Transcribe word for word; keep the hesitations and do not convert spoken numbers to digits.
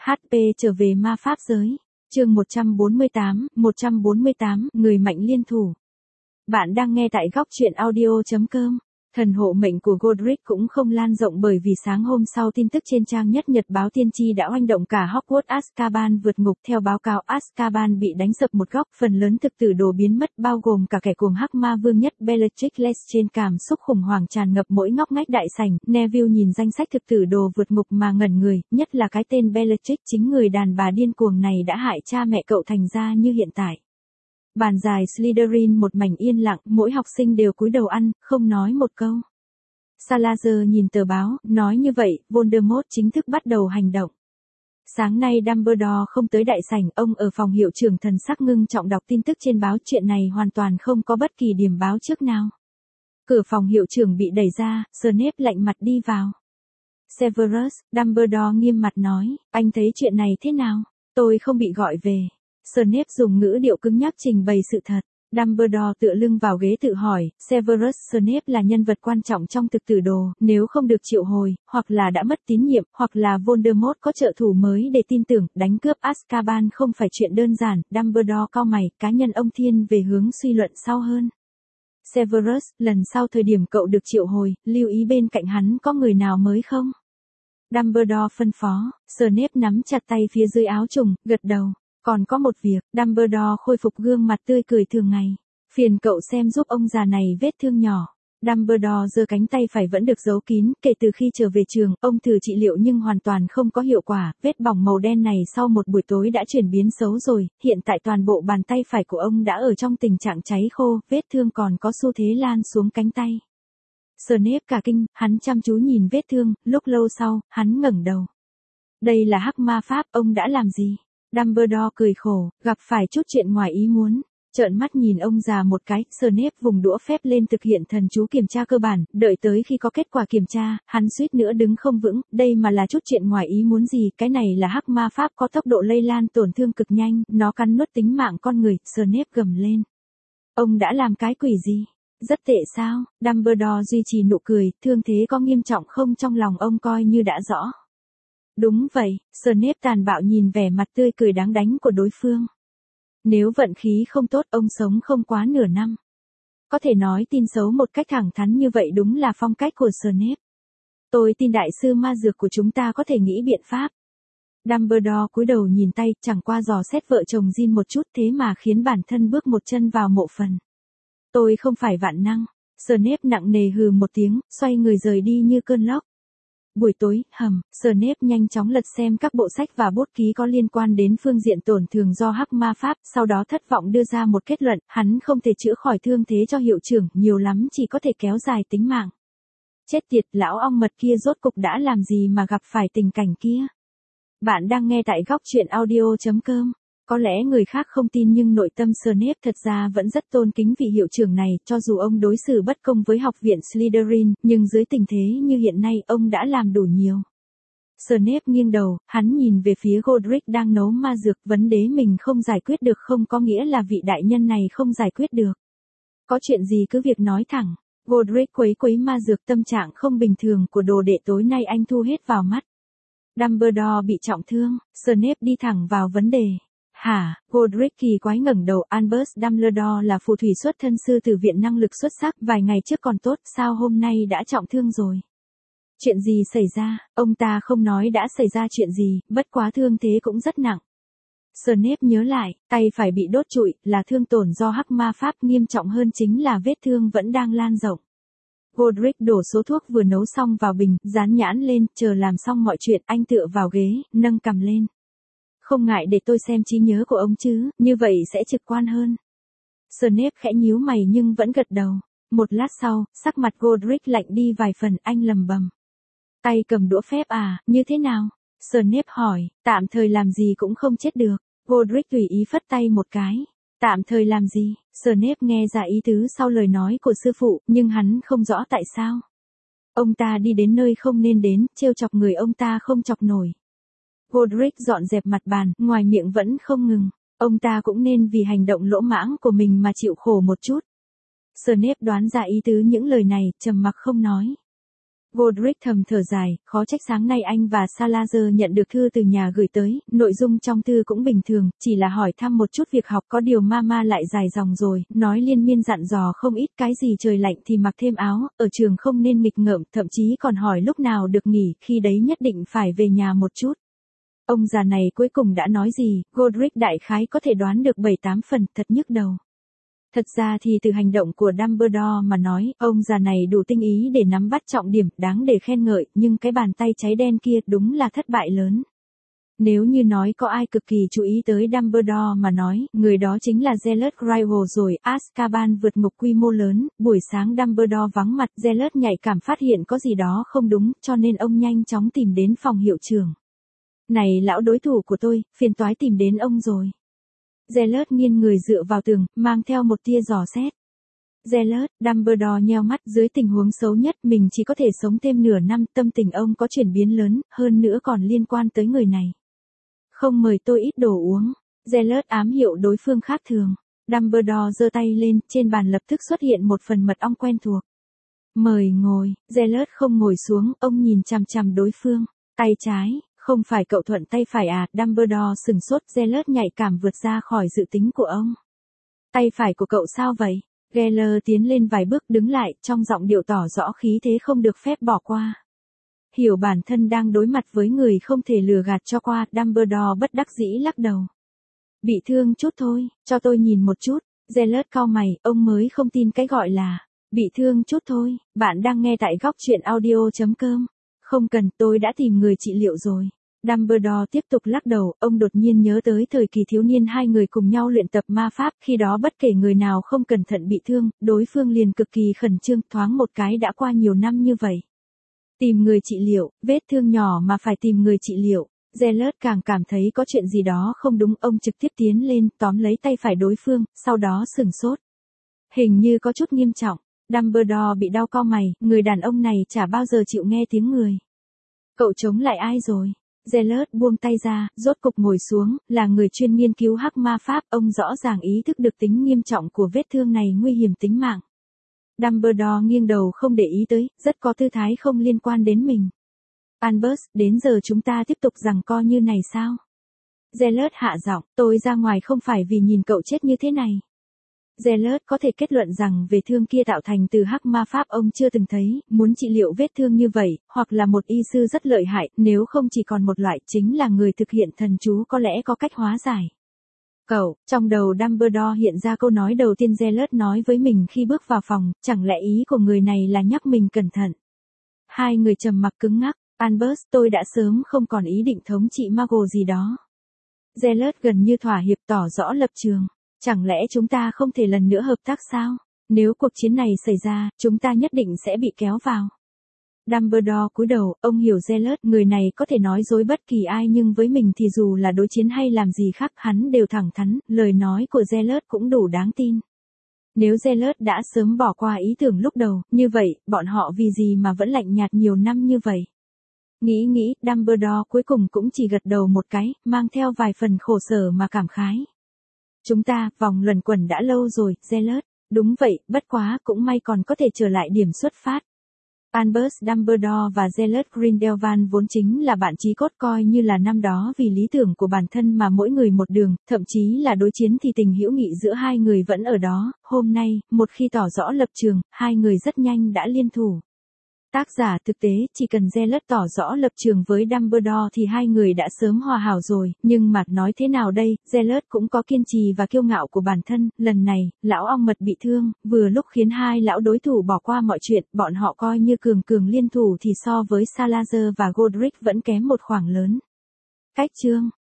hát pê trở về ma pháp giới. Chương một trăm bốn mươi tám, một trăm bốn mươi tám, người mạnh liên thủ. Bạn đang nghe tại góc truyện audio chấm com. Thần hộ mệnh của Godric cũng không lan rộng bởi vì sáng hôm sau tin tức trên trang nhất nhật báo tiên tri đã oanh động cả Hogwarts. Azkaban vượt ngục. Theo báo cáo, Azkaban bị đánh sập một góc, phần lớn thực tử đồ biến mất, bao gồm cả kẻ cuồng hắc ma vương nhất Bellatrix Lestrange. Cảm xúc khủng hoảng tràn ngập mỗi ngóc ngách đại sảnh. Neville nhìn danh sách thực tử đồ vượt ngục mà ngẩn người, nhất là cái tên Bellatrix, chính người đàn bà điên cuồng này đã hại cha mẹ cậu thành ra như hiện tại. Bàn dài Slytherin một mảnh yên lặng, mỗi học sinh đều cúi đầu ăn, không nói một câu. Salazar nhìn tờ báo, nói như vậy, Voldemort chính thức bắt đầu hành động. Sáng nay Dumbledore không tới đại sảnh, ông ở phòng hiệu trưởng thần sắc ngưng trọng đọc tin tức trên báo. Chuyện này hoàn toàn không có bất kỳ điểm báo trước nào. Cửa phòng hiệu trưởng bị đẩy ra, Snape lạnh mặt đi vào. Severus, Dumbledore nghiêm mặt nói, anh thấy chuyện này thế nào? Tôi không bị gọi về. Snape dùng ngữ điệu cứng nhắc trình bày sự thật. Dumbledore tựa lưng vào ghế tự hỏi, Severus Snape là nhân vật quan trọng trong thực tử đồ, nếu không được triệu hồi, hoặc là đã mất tín nhiệm, hoặc là Voldemort có trợ thủ mới để tin tưởng, đánh cướp Azkaban không phải chuyện đơn giản. Dumbledore cau mày, cá nhân ông thiên về hướng suy luận sau hơn. Severus, lần sau thời điểm cậu được triệu hồi, lưu ý bên cạnh hắn có người nào mới không? Dumbledore phân phó. Snape nắm chặt tay phía dưới áo trùng, gật đầu. Còn có một việc, Dumbledore khôi phục gương mặt tươi cười thường ngày. Phiền cậu xem giúp ông già này vết thương nhỏ. Dumbledore giơ cánh tay phải vẫn được giấu kín, kể từ khi trở về trường, ông thử trị liệu nhưng hoàn toàn không có hiệu quả, vết bỏng màu đen này sau một buổi tối đã chuyển biến xấu rồi, hiện tại toàn bộ bàn tay phải của ông đã ở trong tình trạng cháy khô, vết thương còn có xu thế lan xuống cánh tay. Snape cả kinh, hắn chăm chú nhìn vết thương, lúc lâu sau, hắn ngẩng đầu. Đây là hắc ma pháp, ông đã làm gì? Dumbledore cười khổ, gặp phải chút chuyện ngoài ý muốn. Trợn mắt nhìn ông già một cái, Snape vùng đũa phép lên thực hiện thần chú kiểm tra cơ bản, đợi tới khi có kết quả kiểm tra, hắn suýt nữa đứng không vững, đây mà là chút chuyện ngoài ý muốn gì, cái này là hắc ma pháp có tốc độ lây lan tổn thương cực nhanh, nó cắn nuốt tính mạng con người. Snape gầm lên. Ông đã làm cái quỷ gì? Rất tệ sao? Dumbledore duy trì nụ cười, thương thế có nghiêm trọng không trong lòng ông coi như đã rõ. Đúng vậy, Snape tàn bạo nhìn vẻ mặt tươi cười đáng đánh của đối phương. Nếu vận khí không tốt, ông sống không quá nửa năm. Có thể nói tin xấu một cách thẳng thắn như vậy đúng là phong cách của Snape. Tôi tin đại sư ma dược của chúng ta có thể nghĩ biện pháp. Dumbledore cúi đầu nhìn tay, chẳng qua dò xét vợ chồng Jin một chút thế mà khiến bản thân bước một chân vào mộ phần. Tôi không phải vạn năng. Snape nặng nề hừ một tiếng, xoay người rời đi như cơn lốc. Buổi tối, hầm, Snape nhanh chóng lật xem các bộ sách và bút ký có liên quan đến phương diện tổn thương do hắc ma pháp, sau đó thất vọng đưa ra một kết luận, hắn không thể chữa khỏi thương thế cho hiệu trưởng, nhiều lắm chỉ có thể kéo dài tính mạng. Chết tiệt, lão ong mật kia rốt cục đã làm gì mà gặp phải tình cảnh kia? Bạn đang nghe tại góc truyện audio chấm com. Có lẽ người khác không tin nhưng nội tâm Snape thật ra vẫn rất tôn kính vị hiệu trưởng này, cho dù ông đối xử bất công với học viện Slytherin, nhưng dưới tình thế như hiện nay, ông đã làm đủ nhiều. Snape nghiêng đầu, hắn nhìn về phía Godric đang nấu ma dược, vấn đề mình không giải quyết được không có nghĩa là vị đại nhân này không giải quyết được. Có chuyện gì cứ việc nói thẳng. Godric quấy quấy ma dược, tâm trạng không bình thường của đồ đệ tối nay anh thu hết vào mắt. Dumbledore bị trọng thương, Snape đi thẳng vào vấn đề. Hả? Godric kỳ quái ngẩng đầu. Albus Dumbledore là phù thủy xuất thân sư tử viện năng lực xuất sắc, vài ngày trước còn tốt, sao hôm nay đã trọng thương rồi? Chuyện gì xảy ra? Ông ta không nói đã xảy ra chuyện gì, bất quá thương thế cũng rất nặng. Snape nhớ lại, tay phải bị đốt trụi, là thương tổn do hắc ma pháp, nghiêm trọng hơn chính là vết thương vẫn đang lan rộng. Godric đổ số thuốc vừa nấu xong vào bình, dán nhãn lên, chờ làm xong mọi chuyện, anh tựa vào ghế, nâng cằm lên. Không ngại để tôi xem trí nhớ của ông chứ, như vậy sẽ trực quan hơn. Snape khẽ nhíu mày nhưng vẫn gật đầu. Một lát sau, sắc mặt Godric lạnh đi vài phần, anh lầm bầm. Tay cầm đũa phép à, như thế nào? Snape hỏi, tạm thời làm gì cũng không chết được. Godric tùy ý phất tay một cái. Tạm thời làm gì? Snape nghe ra ý tứ sau lời nói của sư phụ, nhưng hắn không rõ tại sao. Ông ta đi đến nơi không nên đến, trêu chọc người ông ta không chọc nổi. Godric dọn dẹp mặt bàn, ngoài miệng vẫn không ngừng. Ông ta cũng nên vì hành động lỗ mãng của mình mà chịu khổ một chút. Snape đoán ra ý tứ những lời này, trầm mặc không nói. Godric thầm thở dài, khó trách sáng nay anh và Salazar nhận được thư từ nhà gửi tới, nội dung trong thư cũng bình thường, chỉ là hỏi thăm một chút việc học, có điều mama lại dài dòng rồi, nói liên miên dặn dò không ít, cái gì trời lạnh thì mặc thêm áo, ở trường không nên nghịch ngợm, thậm chí còn hỏi lúc nào được nghỉ, khi đấy nhất định phải về nhà một chút. Ông già này cuối cùng đã nói gì, Godric đại khái có thể đoán được bảy tám phần, thật nhức đầu. Thật ra thì từ hành động của Dumbledore mà nói, ông già này đủ tinh ý để nắm bắt trọng điểm, đáng để khen ngợi, nhưng cái bàn tay cháy đen kia đúng là thất bại lớn. Nếu như nói có ai cực kỳ chú ý tới Dumbledore mà nói, người đó chính là Gellert Grindelwald rồi, Azkaban vượt ngục quy mô lớn, buổi sáng Dumbledore vắng mặt, Gellert nhạy cảm phát hiện có gì đó không đúng, cho nên ông nhanh chóng tìm đến phòng hiệu trưởng. Này lão đối thủ của tôi, phiền toái tìm đến ông rồi. Gellert nghiêng người dựa vào tường, mang theo một tia dò xét. Gellert, Dumbledore nheo mắt, dưới tình huống xấu nhất mình chỉ có thể sống thêm nửa năm, tâm tình ông có chuyển biến lớn, hơn nữa còn liên quan tới người này. Không mời tôi ít đồ uống. Gellert ám hiệu đối phương khác thường. Dumbledore giơ tay lên, trên bàn lập tức xuất hiện một phần mật ong quen thuộc. Mời ngồi, Gellert không ngồi xuống, ông nhìn chằm chằm đối phương, tay trái. Không phải cậu thuận tay phải à, Dumbledore sừng sốt, Gellert nhạy cảm vượt ra khỏi dự tính của ông. Tay phải của cậu sao vậy? Gellert tiến lên vài bước đứng lại, trong giọng điệu tỏ rõ khí thế không được phép bỏ qua. Hiểu bản thân đang đối mặt với người không thể lừa gạt cho qua, Dumbledore bất đắc dĩ lắc đầu. Bị thương chút thôi, cho tôi nhìn một chút, Gellert cau mày, ông mới không tin cái gọi là bị thương chút thôi, bạn đang nghe tại góc truyện audio chấm com. Không cần, tôi đã tìm người trị liệu rồi. Dumbledore tiếp tục lắc đầu, ông đột nhiên nhớ tới thời kỳ thiếu niên hai người cùng nhau luyện tập ma pháp, khi đó bất kể người nào không cẩn thận bị thương, đối phương liền cực kỳ khẩn trương, thoáng một cái đã qua nhiều năm như vậy. Tìm người trị liệu, vết thương nhỏ mà phải tìm người trị liệu. Gellert càng cảm thấy có chuyện gì đó không đúng, ông trực tiếp tiến lên, tóm lấy tay phải đối phương, sau đó sừng sốt. Hình như có chút nghiêm trọng. Dumbledore bị đau cau mày, người đàn ông này chả bao giờ chịu nghe tiếng người. Cậu chống lại ai rồi? Gellert buông tay ra, rốt cục ngồi xuống, là người chuyên nghiên cứu hắc ma pháp, ông rõ ràng ý thức được tính nghiêm trọng của vết thương này nguy hiểm tính mạng. Dumbledore nghiêng đầu không để ý tới, rất có tư thái không liên quan đến mình. Albus, đến giờ chúng ta tiếp tục giằng co như này sao? Gellert hạ giọng, tôi ra ngoài không phải vì nhìn cậu chết như thế này. Gellert có thể kết luận rằng về thương kia tạo thành từ hắc ma pháp ông chưa từng thấy, muốn trị liệu vết thương như vậy, hoặc là một y sư rất lợi hại, nếu không chỉ còn một loại chính là người thực hiện thần chú có lẽ có cách hóa giải. Cậu, trong đầu Dumbledore hiện ra câu nói đầu tiên Gellert nói với mình khi bước vào phòng, chẳng lẽ ý của người này là nhắc mình cẩn thận. Hai người trầm mặc cứng ngắc, Albus, tôi đã sớm không còn ý định thống trị Muggle gì đó. Gellert gần như thỏa hiệp tỏ rõ lập trường. Chẳng lẽ chúng ta không thể lần nữa hợp tác sao? Nếu cuộc chiến này xảy ra, chúng ta nhất định sẽ bị kéo vào. Dumbledore cúi đầu, ông hiểu Gellert, người này có thể nói dối bất kỳ ai nhưng với mình thì dù là đối chiến hay làm gì khác hắn đều thẳng thắn, lời nói của Gellert cũng đủ đáng tin. Nếu Gellert đã sớm bỏ qua ý tưởng lúc đầu, như vậy, bọn họ vì gì mà vẫn lạnh nhạt nhiều năm như vậy? Nghĩ nghĩ, Dumbledore cuối cùng cũng chỉ gật đầu một cái, mang theo vài phần khổ sở mà cảm khái. Chúng ta, vòng luẩn quẩn đã lâu rồi, Gellert. Đúng vậy, bất quá, cũng may còn có thể trở lại điểm xuất phát. Albus Dumbledore và Gellert Grindelwald vốn chính là bạn chí cốt, coi như là năm đó vì lý tưởng của bản thân mà mỗi người một đường, thậm chí là đối chiến thì tình hữu nghị giữa hai người vẫn ở đó. Hôm nay, một khi tỏ rõ lập trường, hai người rất nhanh đã liên thủ. Tác giả thực tế, chỉ cần Gellert tỏ rõ lập trường với Dumbledore thì hai người đã sớm hòa hảo rồi, nhưng mà nói thế nào đây, Gellert cũng có kiên trì và kiêu ngạo của bản thân, lần này, lão ong mật bị thương, vừa lúc khiến hai lão đối thủ bỏ qua mọi chuyện, bọn họ coi như cường cường liên thủ thì so với Salazar và Godric vẫn kém một khoảng lớn. Cách chương